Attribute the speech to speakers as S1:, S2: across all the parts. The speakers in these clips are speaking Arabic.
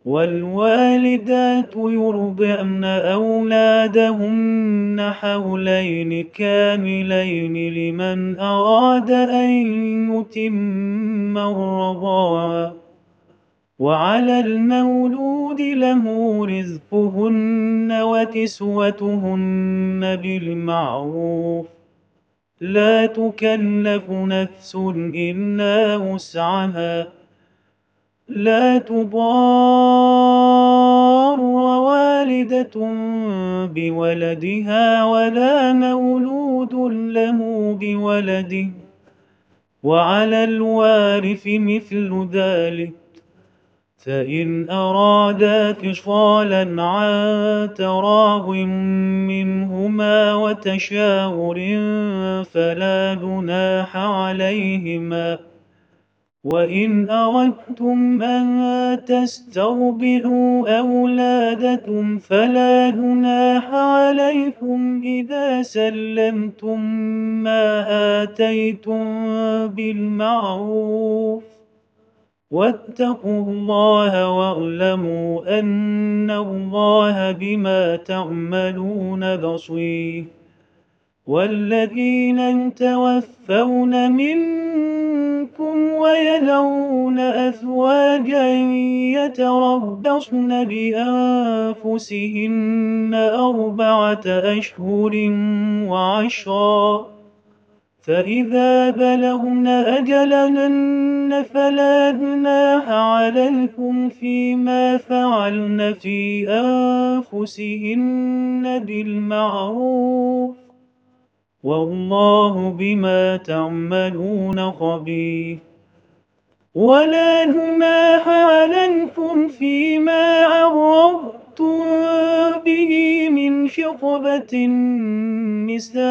S1: والوالدات يرضعن أولادهن حولين كاملين لمن أراد أن يتم الرضاعة، وعلى المولود له رزقهن وكسوتهن بالمعروف، لا تكلف نفس إلا وسعها، لا تضار والدة بولدها ولا مولود له بولده، وعلى الوارث مثل ذلك، فإن أرادا فصالا عن تراض منهما وتشاور فلا جناح عليهما. وإن أردتم أن تسترضعوا أولادكم فلا جناح عليكم إذا سلمتم ما آتيتم بالمعروف، واتقوا الله واعلموا أن الله بما تعملون بصير. والذين يتوفون منكم ويذرون أزواجا يتربصن بأنفسهن 4 أشهر و10، فإذا بلغن أجلهن فلا جناح عليكم فيما فعلن في أنفسهن بالمعروف، والله بما تعملون خبير. ولا جناح عليكم فيما عرضتم به من خطبة النساء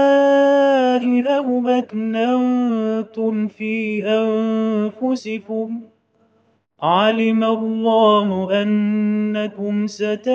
S1: أو ما أكننتم في أنفسكم، علم الله أنكم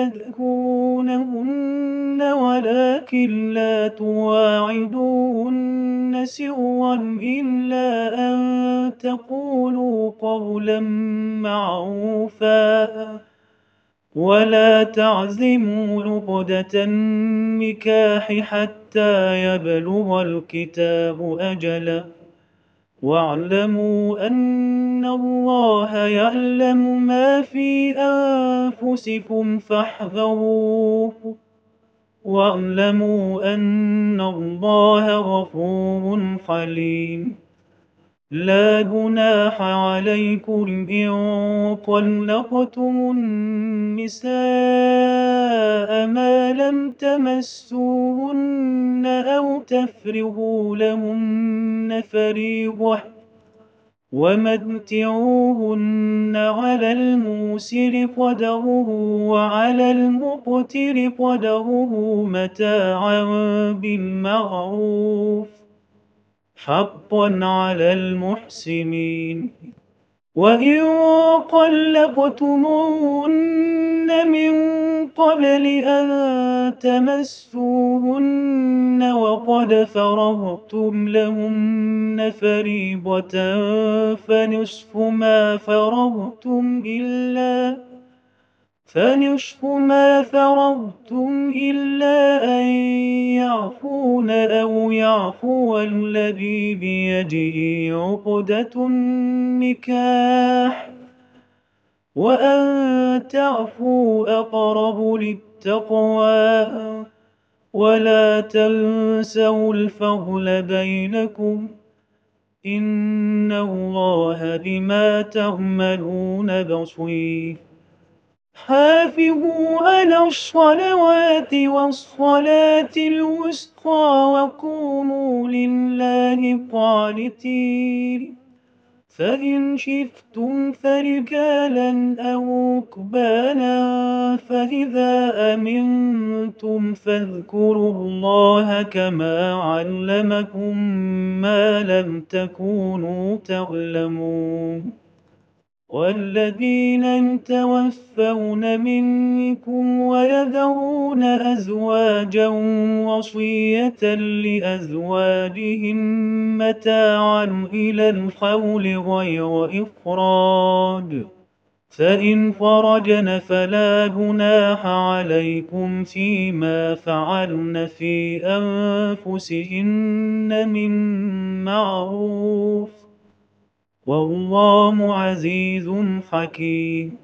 S1: ستذكرونهن ولكن لا تواعدوهن سرا إلا أن تقولوا قولا معروفا، ولا تعزموا عقدة النكاح حتى يبلغ الكتاب أجله، واعلموا أن الله يعلم ما في أنفسكم فاحذروه، واعلموا أن الله غفور حليم. لا جناح عليكم إن طلقتم النساء ما لم تمسوهن أو تفرضوا لهن فريضة، ومتعوهن على الموسر قدره وعلى المقتر قدره متاعا بالمعروف، حقا على المحسنين. وإن طلقتموهن من قبل أن تمسوهن وقد فرضتم لهن فريضة فنصف ما فرضتم إلا أن يعفون أو يعفو الذي بيده عقدة النكاح، وأن تعفوا أقرب للتقوى، ولا تنسوا الفضل بينكم، إن الله بما تعملون بصير. حافظوا على الصلوات والصلاة الوسطى وقوموا لله قانتين، فإن شئتم فرجالا أو ركبانا فإذا أمنتم فاذكروا الله كما علمكم ما لم تكونوا تعلمون. والذين يتوفون منكم ويذرون أزواجا وصية لأزواجهم متاعا إلى الحول غير إخراج، فإن فرجن فلا جناح عليكم فيما فعلن في أنفسهن من معروف، والله عزيز حكيم.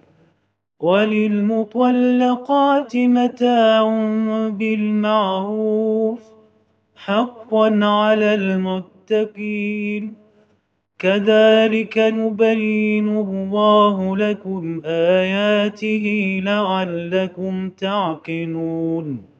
S1: وللمطلقات متاع بالمعروف حقا على المتقين، كذلك نبين الله لكم آياته لعلكم تعقلون.